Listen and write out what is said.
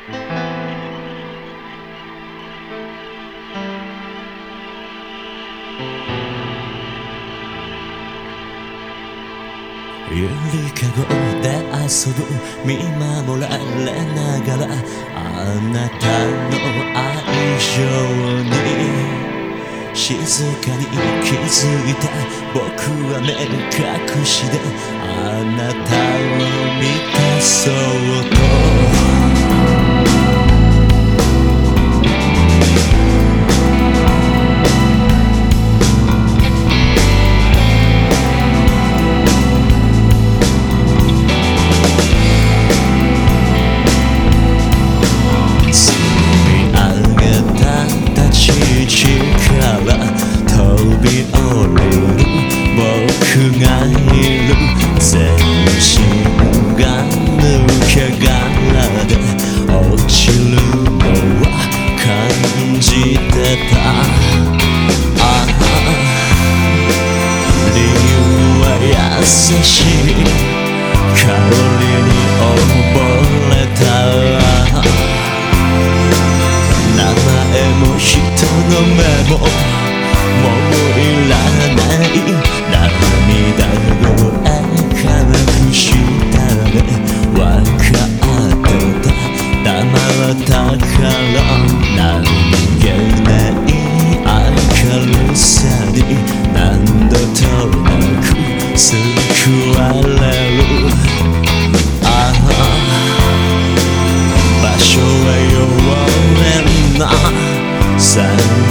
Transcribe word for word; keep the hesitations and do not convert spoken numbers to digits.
ゆりかごで遊ぶ見守られながらあなたの愛情に静かに気づいた僕は目隠しであなたを満たそうと全身が抜け殻で落ちるのは感じてたああ理由は優しい香りに溺れた名前も人の目ももういらない涙声隠したね分かってた黙ったから何気ない明るさに何度となく救われるああ場所は弱めな